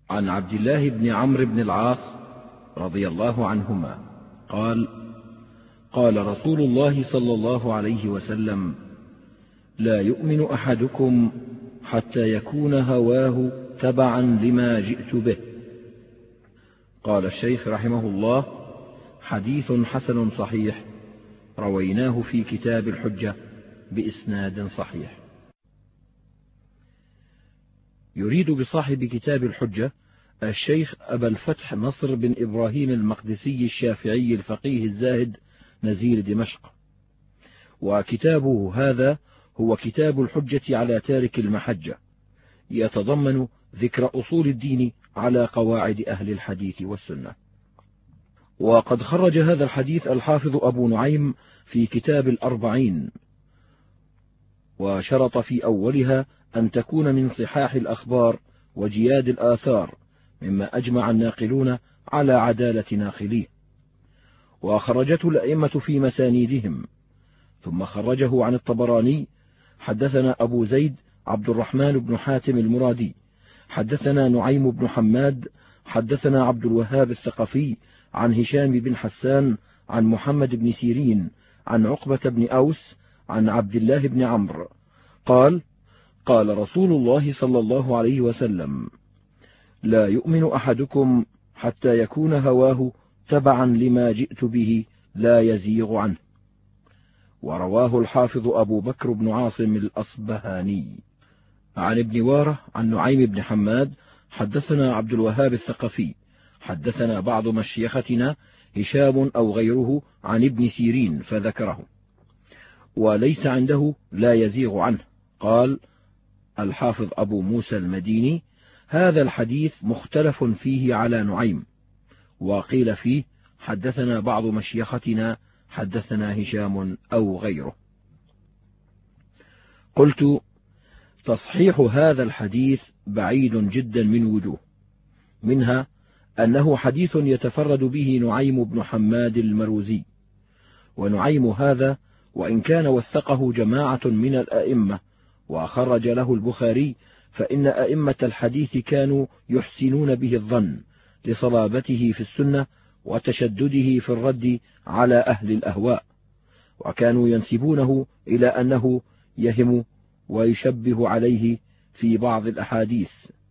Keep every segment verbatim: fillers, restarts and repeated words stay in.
عن عبد الله بن عمرو بن العاص رضي الله عنهما قال: قال رسول الله صلى الله عليه وسلم: لا يؤمن أحدكم حتى يكون هواه تبعا لما جئت به. قال الشيخ رحمه الله: حديث حسن صحيح، رويناه في كتاب الحجة بإسناد صحيح. يريد بصاحب كتاب الحجة الشيخ أبا الفتح نصر بن إبراهيم المقدسي الشافعي الفقيه الزاهد نزيل دمشق، وكتابه هذا هو كتاب الحجة على تارك المحجة، يتضمن ذكر أصول الدين على قواعد أهل الحديث والسنة. وقد خرج هذا الحديث الحافظ أبو نعيم في كتاب الأربعين، وشرط في أولها أن تكون من صحاح الأخبار وجياد الآثار، مما أجمع الناقلون على عدالة ناقليه، وخرجته الأئمة في مسانيدهم. ثم خرجه عن الطبراني: حدثنا أبو زيد عبد الرحمن بن حاتم المرادي، حدثنا نعيم بن حماد، حدثنا عبد الوهاب الثقفي عن هشام بن حسان عن محمد بن سيرين عن عقبة بن أوس عن عبد الله بن عمرو قال: قال رسول الله صلى الله عليه وسلم: لا يؤمن أحدكم حتى يكون هواه تبعا لما جئت به لا يزيغ عنه. ورواه الحافظ أبو بكر بن عاصم الأصبهاني. عن ابن واره عن نعيم بن حماد: حدثنا عبد الوهاب الثقفي، حدثنا بعض مشيختنا هشام أو غيره عن ابن سيرين فذكره، وليس عنده لا يزيغ عنه. قال الحافظ أبو موسى المديني: هذا الحديث مختلف فيه على نعيم، وقيل فيه حدثنا بعض مشيختنا حدثنا هشام أو غيره. قلت: تصحيح هذا الحديث بعيد جدا من وجوه، منها أنه حديث يتفرد به نعيم بن حماد المروزي، ونعيم هذا وإن كان وثقه جماعة من الأئمة وخرج له البخاري، فإن أئمة الحديث كانوا يحسنون به الظن لصلابته في السنة وتشدده في الرد على أهل الأهواء، وكانوا ينسبونه إلى أنه يهم ويشبه عليه في بعض الأحاديث،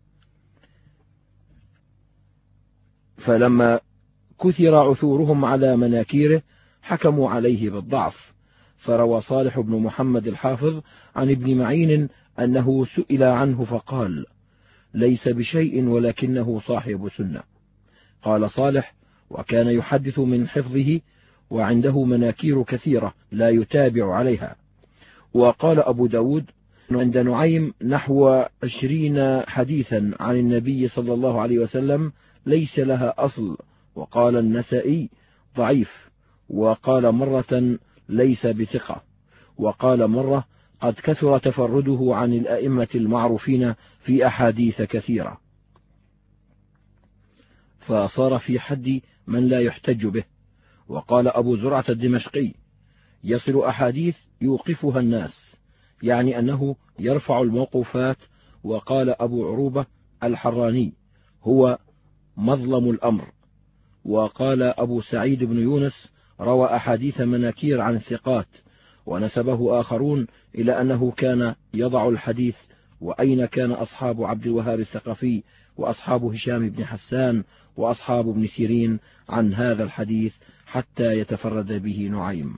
فلما كثر عثورهم على مناكيره حكموا عليه بالضعف. فروى صالح بن محمد الحافظ عن ابن معين أنه سئل عنه فقال: ليس بشيء ولكنه صاحب سنة. قال صالح: وكان يحدث من حفظه وعنده مناكير كثيرة لا يتابع عليها. وقال أبو داود: عند نعيم نحو عشرين حديثا عن النبي صلى الله عليه وسلم ليس لها أصل. وقال النسائي: ضعيف. وقال مرة: ليس بثقة. وقال مرة: قد كثر تفرده عن الأئمة المعروفين في أحاديث كثيرة، فصار في حد من لا يحتج به. وقال أبو زرعة الدمشقي: يصل أحاديث يوقفها الناس، يعني أنه يرفع الموقوفات. وقال أبو عروبة الحراني: هو مظلم الأمر. وقال أبو سعيد بن يونس: روى أحاديث مناكير عن الثقات، ونسبه آخرون إلى أنه كان يضع الحديث. وأين كان أصحاب عبد الوهاب الثقفي وأصحاب هشام بن حسان وأصحاب ابن سيرين عن هذا الحديث حتى يتفرد به نعيم؟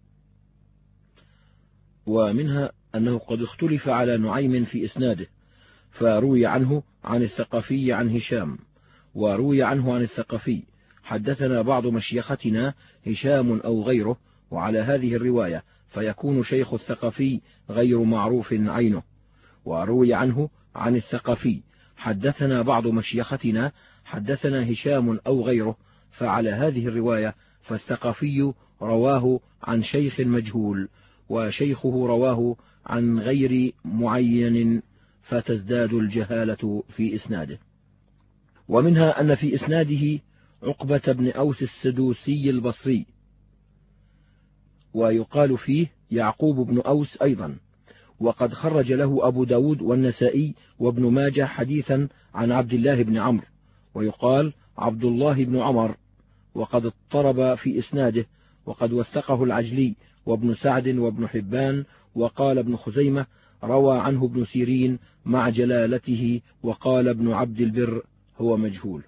ومنها أنه قد اختلف على نعيم في إسناده، فروي عنه عن الثقفي عن هشام، وروي عنه عن الثقفي حدثنا بعض مشيختنا هشام أو غيره، وعلى هذه الرواية فيكون شيخ الثقفي غير معروف عينه. وروي عنه عن الثقفي حدثنا بعض مشيختنا حدثنا هشام أو غيره، فعلى هذه الرواية فالثقفي رواه عن شيخ مجهول، وشيخه رواه عن غير معين، فتزداد الجهالة في إسناده. ومنها أن في إسناده عقبة بن أوس السدوسي البصري، ويقال فيه يعقوب بن أوس أيضا، وقد خرج له أبو داود والنسائي وابن ماجه حديثا عن عبد الله بن عمرو، ويقال عبد الله بن عمر، وقد اضطرب في إسناده، وقد وثقه العجلي وابن سعد وابن حبان. وقال ابن خزيمة روى عنه ابن سيرين مع جلالته، وقال ابن عبد البر هو مجهول.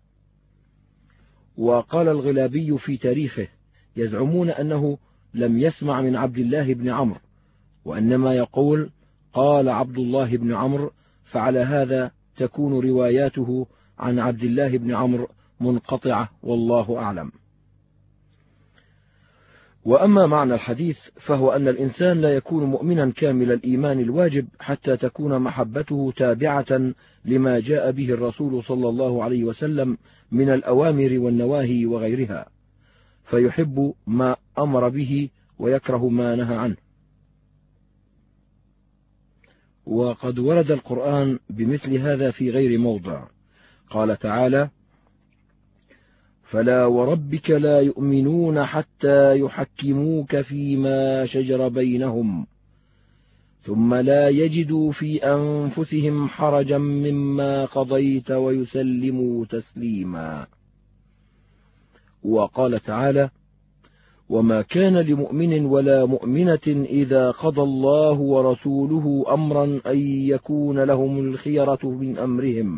وقال الغلابي في تاريخه: يزعمون أنه لم يسمع من عبد الله بن عمرو، وإنما يقول قال عبد الله بن عمرو، فعلى هذا تكون رواياته عن عبد الله بن عمرو منقطعة، والله أعلم. وأما معنى الحديث فهو أن الإنسان لا يكون مؤمنا كامل الإيمان الواجب حتى تكون محبته تابعة لما جاء به الرسول صلى الله عليه وسلم من الأوامر والنواهي وغيرها، فيحب ما أمر به ويكره ما نهى عنه. وقد ورد القرآن بمثل هذا في غير موضع. قال تعالى: فلا وربك لا يؤمنون حتى يحكموك فيما شجر بينهم ثم لا يجدوا في أنفسهم حرجا مما قضيت ويسلموا تسليما. وقال تعالى: وما كان لمؤمن ولا مؤمنة إذا قضى الله ورسوله أمرا أن يكون لهم الخيرة من أمرهم.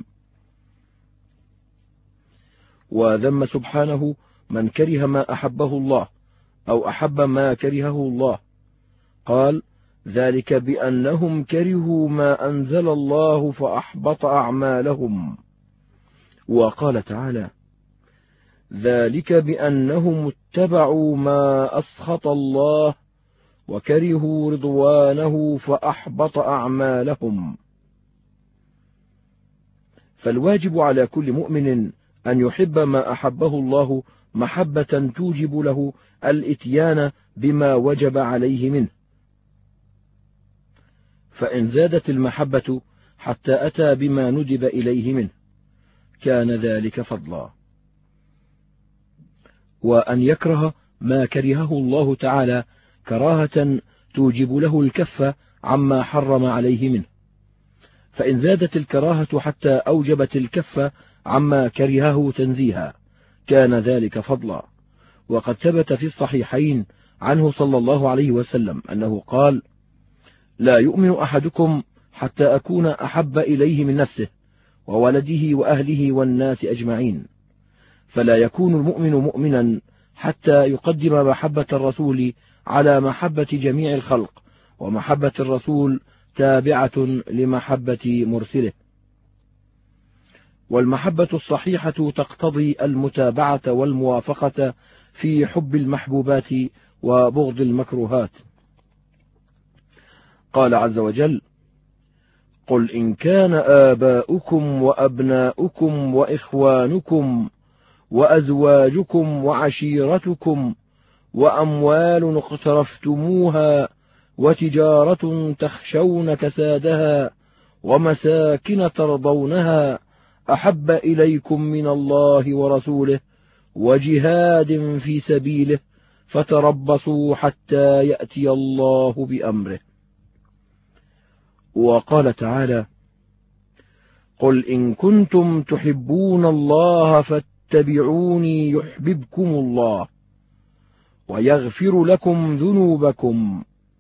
وذم سبحانه من كره ما أحبه الله أو أحب ما كرهه الله، قال: ذلك بأنهم كرهوا ما أنزل الله فأحبط أعمالهم. وقال تعالى: ذلك بأنهم اتبعوا ما أسخط الله وكرهوا رضوانه فأحبط أعمالهم. فالواجب على كل مؤمن أن يحب ما أحبه الله محبة توجب له الإتيان بما وجب عليه منه، فإن زادت المحبة حتى أتى بما ندب إليه منه كان ذلك فضلا. وأن يكره ما كرهه الله تعالى كراهة توجب له الكف عما حرم عليه منه، فإن زادت الكراهة حتى أوجبت الكف عما كرهه تنزيها كان ذلك فضلا. وقد ثبت في الصحيحين عنه صلى الله عليه وسلم أنه قال: لا يؤمن أحدكم حتى أكون أحب إليه من نفسه وولده وأهله والناس أجمعين. فلا يكون المؤمن مؤمنا حتى يقدم محبة الرسول على محبة جميع الخلق، ومحبة الرسول تابعة لمحبة مرسله. والمحبة الصحيحة تقتضي المتابعة والموافقة في حب المحبوبات وبغض المكروهات. قال عز وجل: قل إن كان آباؤكم وأبناؤكم وإخوانكم وأزواجكم وعشيرتكم وأموال اقترفتموها وتجارة تخشون كسادها ومساكن ترضونها أحب إليكم من الله ورسوله وجهاد في سبيله فتربصوا حتى يأتي الله بأمره. وقال تعالى: قل إن كنتم تحبون الله فاتبعوني يحببكم الله ويغفر لكم ذنوبكم.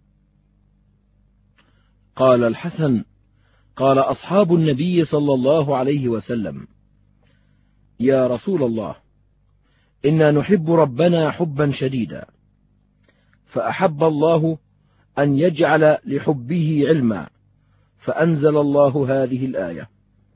قال الحسن: قال أصحاب النبي صلى الله عليه وسلم: يا رسول الله، إنا نحب ربنا حبا شديدا، فأحب الله أن يجعل لحبه علما، فأنزل الله هذه الآية.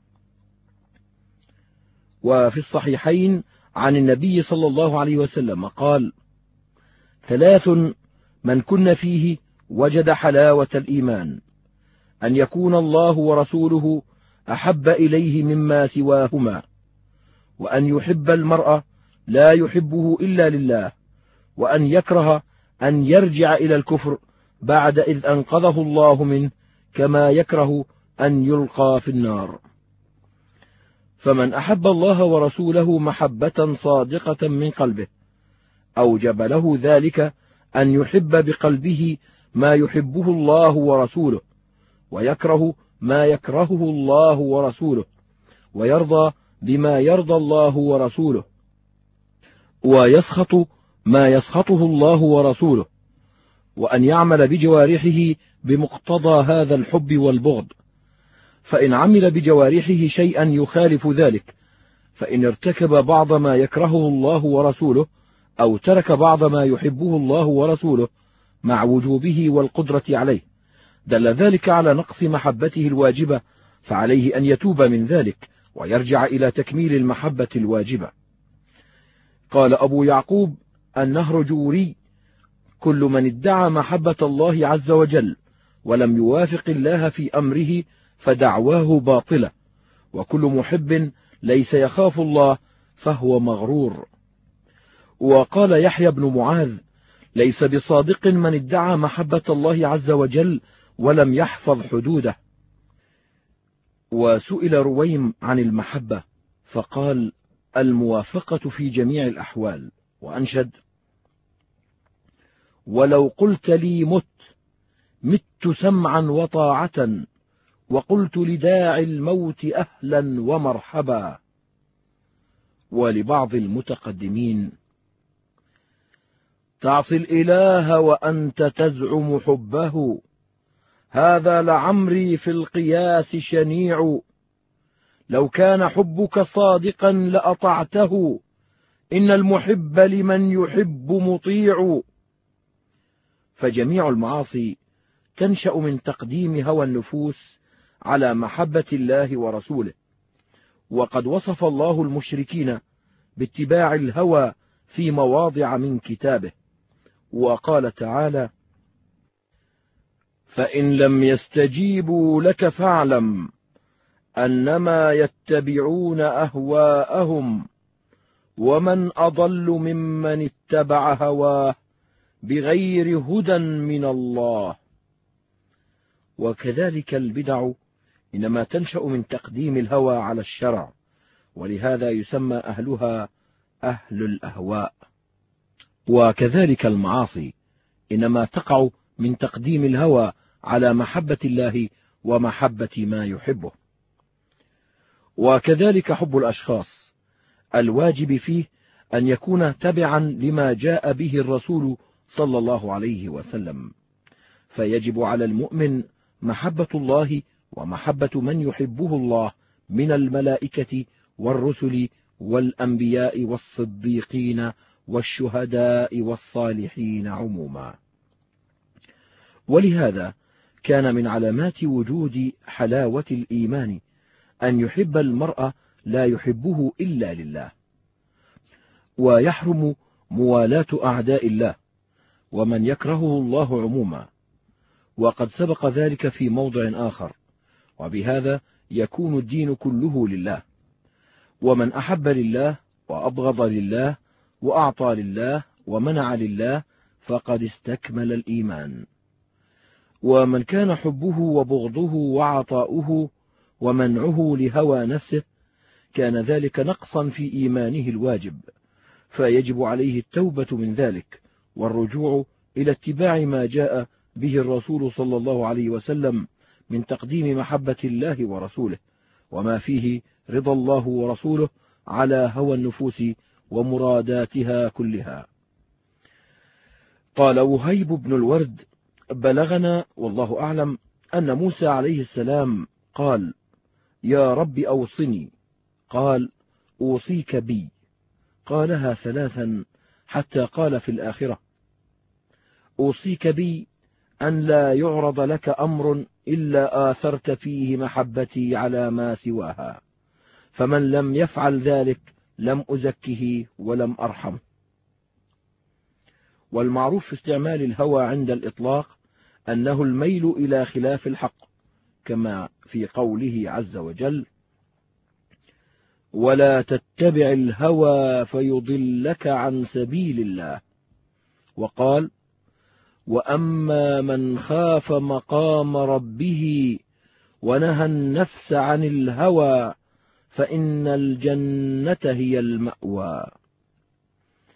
وفي الصحيحين عن النبي صلى الله عليه وسلم قال: ثلاث من كن فيه وجد حلاوة الإيمان: أن يكون الله ورسوله أحب إليه مما سواهما، وأن يحب المرء لا يحبه إلا لله، وأن يكره أن يرجع إلى الكفر بعد إذ أنقذه الله منه، كما يكره أن يلقى في النار. فمن أحب الله ورسوله محبة صادقة من قلبه أوجب له ذلك أن يحب بقلبه ما يحبه الله ورسوله، ويكره ما يكرهه الله ورسوله، ويرضى بما يرضى الله ورسوله، ويسخط ما يسخطه الله ورسوله، وأن يعمل بجوارحه بمقتضى هذا الحب والبغض. فإن عمل بجوارحه شيئا يخالف ذلك، فإن ارتكب بعض ما يكرهه الله ورسوله، أو ترك بعض ما يحبه الله ورسوله مع وجوبه والقدرة عليه، دل ذلك على نقص محبته الواجبة، فعليه أن يتوب من ذلك ويرجع إلى تكميل المحبة الواجبة. قال أبو يعقوب النهرجوري: كل من ادعى محبة الله عز وجل ولم يوافق الله في أمره فدعواه باطلة، وكل محب ليس يخاف الله فهو مغرور. وقال يحيى بن معاذ: ليس بصادق من ادعى محبة الله عز وجل ولم يحفظ حدوده. وسئل رويم عن المحبة فقال: الموافقة في جميع الأحوال. وأنشد: ولو قلت لي مت مت سمعا وطاعة، وقلت لداعي الموت أهلا ومرحبا. ولبعض المتقدمين: تعصي الإله وأنت تزعم حبه، هذا لعمري في القياس شنيع، لو كان حبك صادقا لأطعته، إن المحب لمن يحب مطيع. فجميع المعاصي تنشأ من تقديم هوى النفوس على محبة الله ورسوله، وقد وصف الله المشركين باتباع الهوى في مواضع من كتابه، وقال تعالى: فإن لم يستجيبوا لك فاعلم أنما يتبعون أهواءهم، ومن أضل ممن اتبع هواه بغير هدى من الله. وكذلك البدع إنما تنشأ من تقديم الهوى على الشرع، ولهذا يسمى أهلها أهل الأهواء. وكذلك المعاصي إنما تقع من تقديم الهوى على محبة الله ومحبة ما يحبه. وكذلك حب الأشخاص الواجب فيه أن يكون تبعا لما جاء به الرسول صلى الله عليه وسلم، فيجب على المؤمن محبة الله ومحبة من يحبه الله من الملائكة والرسل والأنبياء والصديقين والشهداء والصالحين عموما. ولهذا كان من علامات وجود حلاوة الإيمان أن يحب المرء لا يحبه إلا لله، ويحرم موالاة أعداء الله ومن يكرهه الله عموما، وقد سبق ذلك في موضع آخر. وبهذا يكون الدين كله لله، ومن أحب لله وأبغض لله وأعطى لله ومنع لله فقد استكمل الإيمان. ومن كان حبه وبغضه وعطاؤه ومنعه لهوى نفسه كان ذلك نقصا في إيمانه الواجب، فيجب عليه التوبة من ذلك والرجوع إلى اتباع ما جاء به الرسول صلى الله عليه وسلم من تقديم محبة الله ورسوله، وما فيه رضا الله ورسوله على هوى النفوس ومراداتها كلها. قال وهيب بن الورد: بلغنا والله أعلم أن موسى عليه السلام قال: يا رب أوصني. قال: أوصيك بي. قالها ثلاثا حتى قال في الآخرة: أوصيك بي أن لا يعرض لك أمر إلا آثرت فيه محبتي على ما سواها، فمن لم يفعل ذلك لم أزكه ولم أرحمه. والمعروف في استعمال الهوى عند الإطلاق أنه الميل إلى خلاف الحق، كما في قوله عز وجل: ولا تتبع الهوى فيضلك عن سبيل الله. وقال: وأما من خاف مقام ربه ونهى النفس عن الهوى فإن الجنة هي المأوى.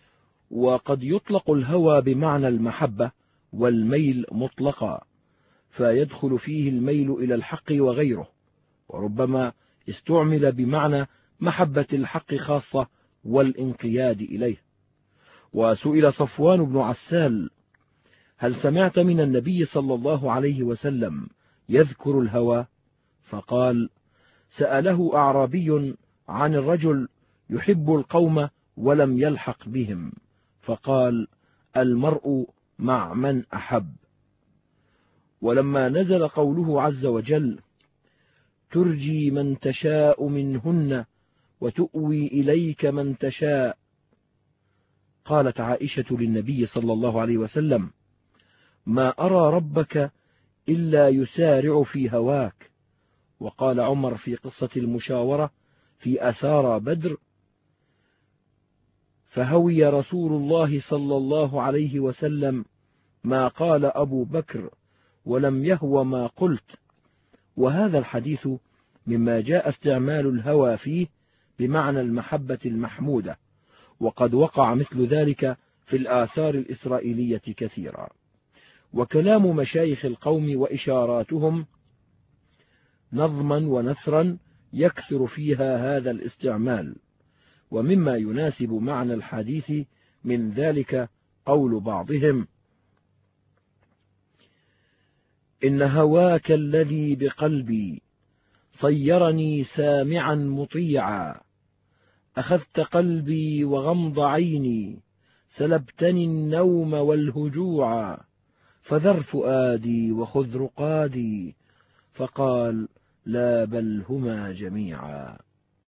وقد يطلق الهوى بمعنى المحبة والميل مطلقا، فيدخل فيه الميل إلى الحق وغيره، وربما استعمل بمعنى محبة الحق خاصة والانقياد إليه. وسئل صفوان بن عسال: هل سمعت من النبي صلى الله عليه وسلم يذكر الهوى؟ فقال: سأله أعرابي عن الرجل يحب القوم ولم يلحق بهم، فقال: المرء مع من أحب. ولما نزل قوله عز وجل: ترجي من تشاء منهن وتؤوي إليك من تشاء، قالت عائشة للنبي صلى الله عليه وسلم: ما أرى ربك إلا يسارع في هواك. وقال عمر في قصة المشاورة في أسارى بدر: فهوي رسول الله صلى الله عليه وسلم ما قال أبو بكر ولم يهو ما قلت. وهذا الحديث مما جاء استعمال الهوى فيه بمعنى المحبة المحمودة، وقد وقع مثل ذلك في الآثار الإسرائيلية كثيرا. وكلام مشايخ القوم وإشاراتهم نظما ونثرا يكثر فيها هذا الاستعمال. ومما يناسب معنى الحديث من ذلك قول بعضهم: إن هواك الذي بقلبي صيرني سامعا مطيعا، أخذت قلبي وغمض عيني، سلبتني النوم والهجوعا، فذر فؤادي وخذ رقادي، فقال: لا بل هما جميعا.